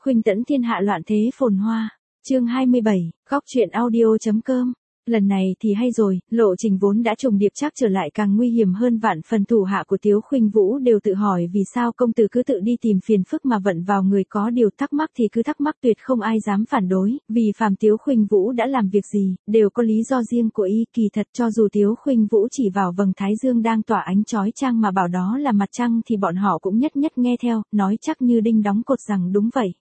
Khuynh tẫn thiên hạ loạn thế phồn hoa. Chương 27, góc truyện audio.com. Lần này thì hay rồi, lộ trình vốn đã trùng điệp chắc trở lại càng nguy hiểm hơn vạn phần. Thủ hạ của Tiếu Khuynh Vũ đều tự hỏi vì sao công tử cứ tự đi tìm phiền phức mà vận vào người, có điều thắc mắc thì cứ thắc mắc, tuyệt không ai dám phản đối, vì phàm Tiếu Khuynh Vũ đã làm việc gì, đều có lý do riêng của y. Kỳ thật cho dù Tiếu Khuynh Vũ chỉ vào vầng thái dương đang tỏa ánh chói chang mà bảo đó là mặt trăng thì bọn họ cũng nhất nhất nghe theo, nói chắc như đinh đóng cột rằng đúng vậy.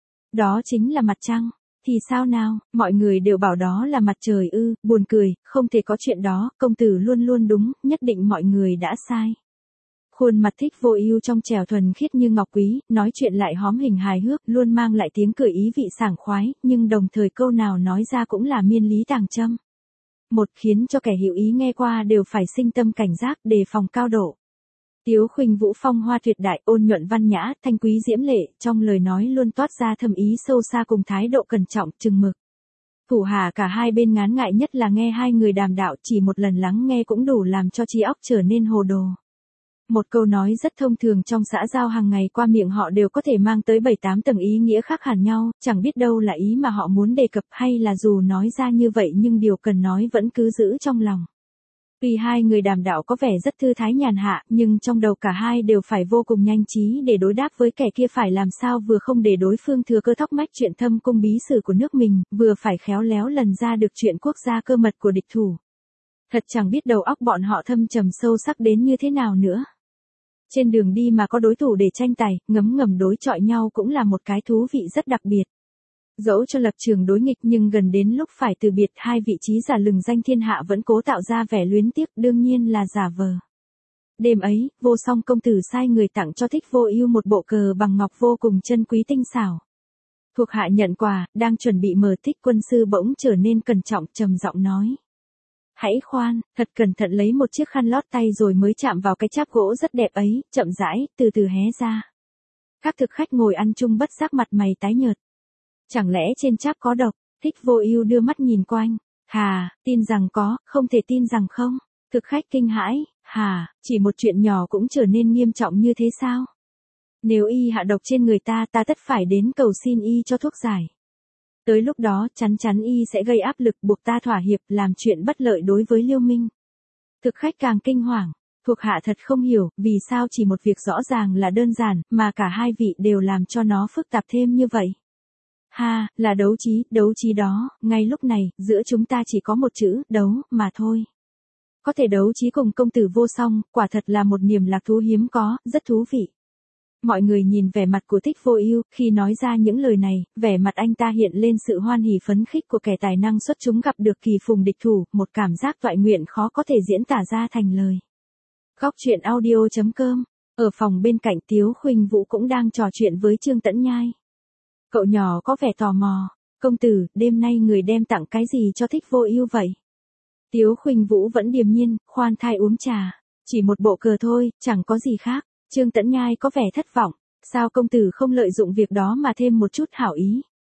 Đó chính là mặt trăng. Thì sao nào, mọi người đều bảo đó là mặt trời ư, buồn cười, không thể có chuyện đó, công tử luôn luôn đúng, nhất định mọi người đã sai. Khuôn mặt Thích Vô Ưu trong trẻo thuần khiết như ngọc quý, nói chuyện lại hóm hình hài hước, luôn mang lại tiếng cười ý vị sảng khoái, nhưng đồng thời câu nào nói ra cũng là miên lý tàng châm. Một khiến cho kẻ hiểu ý nghe qua đều phải sinh tâm cảnh giác, đề phòng cao độ. Tiếu Khuynh Vũ phong hoa tuyệt đại, ôn nhuận văn nhã, thanh quý diễm lệ, trong lời nói luôn toát ra thâm ý sâu xa cùng thái độ cẩn trọng, chừng mực. Thủ hạ cả hai bên ngán ngại nhất là nghe hai người đàm đạo, chỉ một lần lắng nghe cũng đủ làm cho trí óc trở nên hồ đồ. Một câu nói rất thông thường trong xã giao hàng ngày qua miệng họ đều có thể mang tới 7-8 tầng ý nghĩa khác hẳn nhau, chẳng biết đâu là ý mà họ muốn đề cập, hay là dù nói ra như vậy nhưng điều cần nói vẫn cứ giữ trong lòng. Vì hai người đàm đạo có vẻ rất thư thái nhàn hạ, nhưng trong đầu cả hai đều phải vô cùng nhanh trí để đối đáp với kẻ kia, phải làm sao vừa không để đối phương thừa cơ thóc mách chuyện thâm cung bí sử của nước mình, vừa phải khéo léo lần ra được chuyện quốc gia cơ mật của địch thủ. Thật chẳng biết đầu óc bọn họ thâm trầm sâu sắc đến như thế nào nữa. Trên đường đi mà có đối thủ để tranh tài, ngấm ngầm đối chọi nhau cũng là một cái thú vị rất đặc biệt. Dẫu cho lập trường đối nghịch nhưng gần đến lúc phải từ biệt, hai vị trí giả lừng danh thiên hạ vẫn cố tạo ra vẻ luyến tiếc, đương nhiên là giả vờ. Đêm ấy, Vô Song công tử sai người tặng cho Thích Vô Ưu một bộ cờ bằng ngọc vô cùng chân quý tinh xảo. Thuộc hạ nhận quà, đang chuẩn bị mở, Thích quân sư bỗng trở nên cẩn trọng, trầm giọng nói: "Hãy khoan, thật cẩn thận lấy một chiếc khăn lót tay rồi mới chạm vào cái cháp gỗ rất đẹp ấy, chậm rãi, từ từ hé ra." Các thực khách ngồi ăn chung bất giác mặt mày tái nhợt. Chẳng lẽ trên cháp có độc? Thích Vô Ưu đưa mắt nhìn quanh. Hà, tin rằng có, không thể tin rằng không. Thực khách kinh hãi. Hà, chỉ một chuyện nhỏ cũng trở nên nghiêm trọng như thế sao? Nếu y hạ độc trên người ta, ta tất phải đến cầu xin y cho thuốc giải. Tới lúc đó chắn chắn y sẽ gây áp lực buộc ta thỏa hiệp, làm chuyện bất lợi đối với Liêu Minh. Thực khách càng kinh hoàng. Thuộc hạ thật không hiểu, vì sao chỉ một việc rõ ràng là đơn giản, mà cả hai vị đều làm cho nó phức tạp thêm như vậy. Ha, là đấu trí đó, ngay lúc này, giữa chúng ta chỉ có một chữ, đấu, mà thôi. Có thể đấu trí cùng công tử Vô Song, quả thật là một niềm lạc thú hiếm có, rất thú vị. Mọi người nhìn vẻ mặt của Thích Vô Ưu, khi nói ra những lời này, vẻ mặt anh ta hiện lên sự hoan hỉ phấn khích của kẻ tài năng xuất chúng gặp được kỳ phùng địch thủ, một cảm giác toại nguyện khó có thể diễn tả ra thành lời. Góc truyện audio.com. Ở phòng bên cạnh, Tiếu Khuynh Vũ cũng đang trò chuyện với Trương Tẫn Nhai. Cậu nhỏ có vẻ tò mò. Công tử, đêm nay người đem tặng cái gì cho Thích Vô Ưu vậy? Tiếu Khuynh Vũ vẫn điềm nhiên, khoan thai uống trà. Chỉ một bộ cờ thôi, chẳng có gì khác. Trương Tẫn Nhai có vẻ thất vọng. Sao công tử không lợi dụng việc đó mà thêm một chút hảo ý?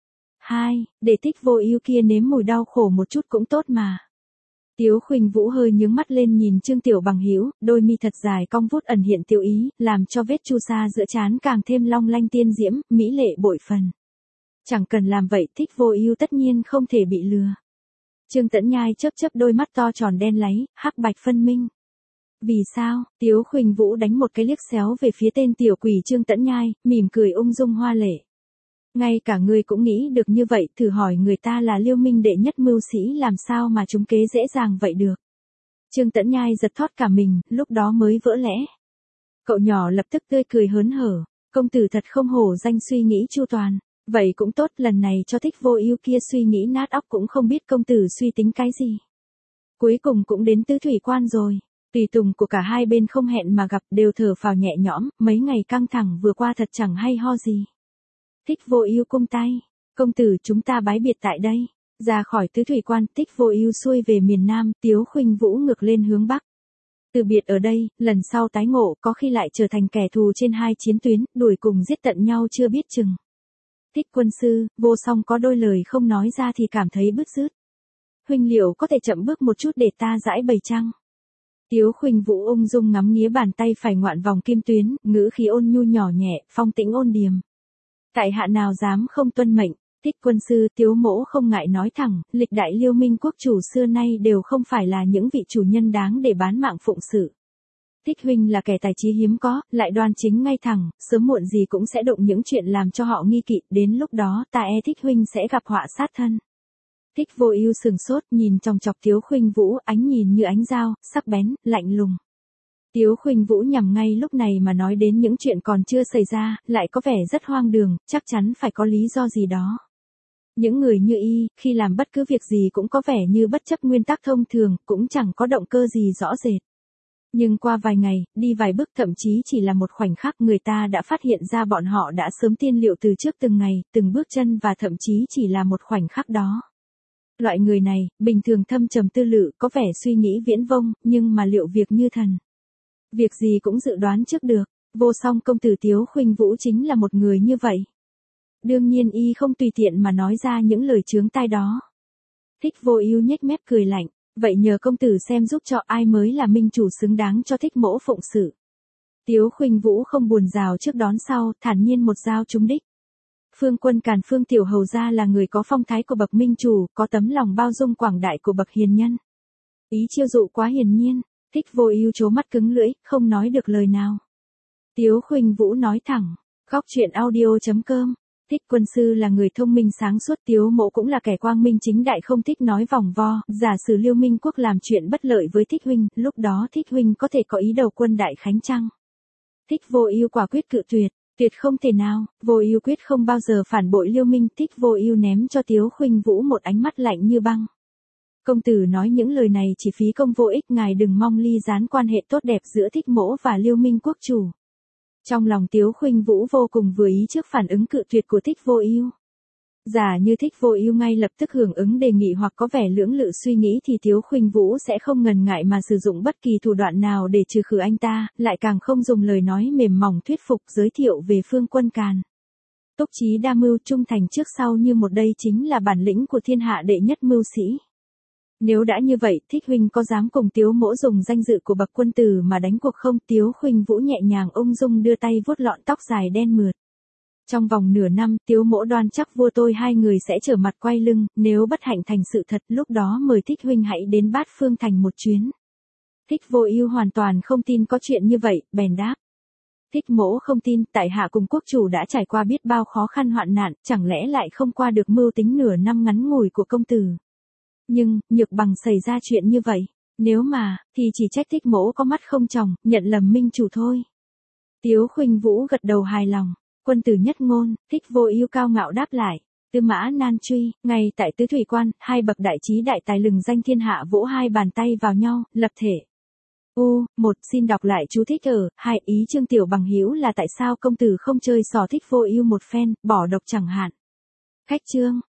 Để Thích Vô Ưu kia nếm mùi đau khổ một chút cũng tốt mà. Tiếu Khuynh Vũ hơi nhướng mắt lên nhìn Trương Tiểu Bằng Hữu, đôi mi thật dài cong vút ẩn hiện tiêu ý, làm cho vết chu sa giữa trán càng thêm long lanh tiên diễm, mỹ lệ bội phần. Chẳng cần làm vậy, Thích Vô Ưu tất nhiên không thể bị lừa. Trương Tẫn Nhai chớp chớp đôi mắt to tròn đen láy, hắc bạch phân minh. Vì sao? Tiếu Khuynh Vũ đánh một cái liếc xéo về phía tên tiểu quỷ Trương Tẫn Nhai, mỉm cười ung dung hoa lệ. Ngay cả ngươi cũng nghĩ được như vậy, thử hỏi người ta là Liêu Minh đệ nhất mưu sĩ, làm sao mà trúng kế dễ dàng vậy được. Trương Tẫn Nhai giật thót cả mình, lúc đó mới vỡ lẽ. Cậu nhỏ lập tức tươi cười hớn hở, công tử thật không hổ danh suy nghĩ chu toàn. Vậy cũng tốt, lần này cho Thích Vô Ưu kia suy nghĩ nát óc cũng không biết công tử suy tính cái gì. Cuối cùng cũng đến Tứ Thủy Quan rồi. Tùy tùng của cả hai bên không hẹn mà gặp đều thở phào nhẹ nhõm, mấy ngày căng thẳng vừa qua thật chẳng hay ho gì. Thích Vô Ưu cung tay, công tử chúng ta bái biệt tại đây. Ra khỏi Tứ Thủy Quan, Thích Vô Ưu xuôi về miền Nam, Tiếu Khuynh Vũ ngược lên hướng Bắc. Từ biệt ở đây, lần sau tái ngộ có khi lại trở thành kẻ thù trên hai chiến tuyến, đuổi cùng giết tận nhau chưa biết chừng. Thích quân sư, Vô Song có đôi lời không nói ra thì cảm thấy bứt rứt. Huynh liệu có thể chậm bước một chút để ta giãi bày chăng? Tiếu Khuynh Vũ ung dung ngắm nghía bàn tay phải ngoạn vòng kim tuyến, ngữ khí ôn nhu nhỏ nhẹ, phong tĩnh ôn điềm. Tại hạ nào dám không tuân mệnh. Thích quân sư, Tiếu mỗ không ngại nói thẳng, lịch đại Liêu Minh quốc chủ xưa nay đều không phải là những vị chủ nhân đáng để bán mạng phụng sự. Thích huynh là kẻ tài trí hiếm có, lại đoan chính ngay thẳng, sớm muộn gì cũng sẽ động những chuyện làm cho họ nghi kỵ, đến lúc đó ta Thích huynh sẽ gặp họa sát thân. Thích Vô Ưu sừng sốt, nhìn chòng chọc Tiếu Khuynh Vũ, ánh nhìn như ánh dao, sắc bén, lạnh lùng. Tiếu Khuynh Vũ nhằm ngay lúc này mà nói đến những chuyện còn chưa xảy ra, lại có vẻ rất hoang đường, chắc chắn phải có lý do gì đó. Những người như y, khi làm bất cứ việc gì cũng có vẻ như bất chấp nguyên tắc thông thường, cũng chẳng có động cơ gì rõ rệt. Nhưng qua vài ngày, đi vài bước thậm chí chỉ là một khoảnh khắc người ta đã phát hiện ra bọn họ đã sớm tiên liệu từ trước từng ngày, từng bước chân và thậm chí chỉ là một khoảnh khắc đó. Loại người này, bình thường thâm trầm tư lự, có vẻ suy nghĩ viễn vông, nhưng mà liệu việc như thần. Việc gì cũng dự đoán trước được, Vô Song công tử Tiếu Khuynh Vũ chính là một người như vậy. Đương nhiên y không tùy tiện mà nói ra những lời chướng tai đó. Thích Vô Ưu nhếch mép cười lạnh, vậy nhờ công tử xem giúp cho ai mới là minh chủ xứng đáng cho Thích mỗ phụng sự. Tiếu Khuynh Vũ không buồn rào trước đón sau, thản nhiên một dao trúng đích. Phương Quân Càn Phương tiểu hầu gia là người có phong thái của bậc minh chủ, có tấm lòng bao dung quảng đại của bậc hiền nhân. Ý chiêu dụ quá hiển nhiên, Thích Vô Ưu trố mắt cứng lưỡi, không nói được lời nào. Tiếu Khuynh Vũ nói thẳng, góc truyện audio.com. Thích quân sư là người thông minh sáng suốt, Tiếu mỗ cũng là kẻ quang minh chính đại không thích nói vòng vo, giả sử Liêu Minh quốc làm chuyện bất lợi với Thích huynh, lúc đó Thích huynh có thể có ý đầu quân đại khánh chăng? Thích Vô Ưu quả quyết cự tuyệt, tuyệt không thể nào, Vô Ưu quyết không bao giờ phản bội Liêu Minh. Thích Vô Ưu ném cho Tiếu Khuynh Vũ một ánh mắt lạnh như băng. Công tử nói những lời này chỉ phí công vô ích, ngài đừng mong ly gián quan hệ tốt đẹp giữa Thích mỗ và Liêu Minh quốc chủ. Trong lòng Tiếu Khuynh Vũ vô cùng vừa ý trước phản ứng cự tuyệt của Thích Vô Ưu. Giả như Thích Vô Ưu ngay lập tức hưởng ứng đề nghị hoặc có vẻ lưỡng lự suy nghĩ thì Tiếu Khuynh Vũ sẽ không ngần ngại mà sử dụng bất kỳ thủ đoạn nào để trừ khử anh ta, lại càng không dùng lời nói mềm mỏng thuyết phục giới thiệu về Phương Quân Càn. Túc trí đa mưu, trung thành trước sau như một, đây chính là bản lĩnh của thiên hạ đệ nhất mưu sĩ. Nếu đã như vậy, Thích huynh có dám cùng Tiếu mỗ dùng danh dự của bậc quân tử mà đánh cuộc không? Tiếu Khuynh Vũ nhẹ nhàng ung dung đưa tay vuốt lọn tóc dài đen mượt. Trong vòng nửa năm, Tiếu mỗ đoan chắc vua tôi hai người sẽ trở mặt quay lưng, nếu bất hạnh thành sự thật, lúc đó mời Thích huynh hãy đến Bát Phương thành một chuyến. Thích Vô Ưu hoàn toàn không tin có chuyện như vậy, bèn đáp. Thích mỗ không tin, tại hạ cùng quốc chủ đã trải qua biết bao khó khăn hoạn nạn, chẳng lẽ lại không qua được mưu tính nửa năm ngắn ngủi của công tử. Nhưng, nhược bằng xảy ra chuyện như vậy, nếu mà, thì chỉ trách Thích mỗ có mắt không tròng, nhận lầm minh chủ thôi. Tiếu Khuynh Vũ gật đầu hài lòng, quân tử nhất ngôn. Thích Vô Ưu cao ngạo đáp lại, Tư Mã Nan Truy, ngay tại Tứ Thủy Quan, hai bậc đại trí đại tài lừng danh thiên hạ vỗ hai bàn tay vào nhau, lập thể. Một xin đọc lại chú thích ở, hai ý Trương Tiểu Bằng hữu là tại sao công tử không chơi xò Thích Vô Ưu một phen, bỏ độc chẳng hạn. Khách chương.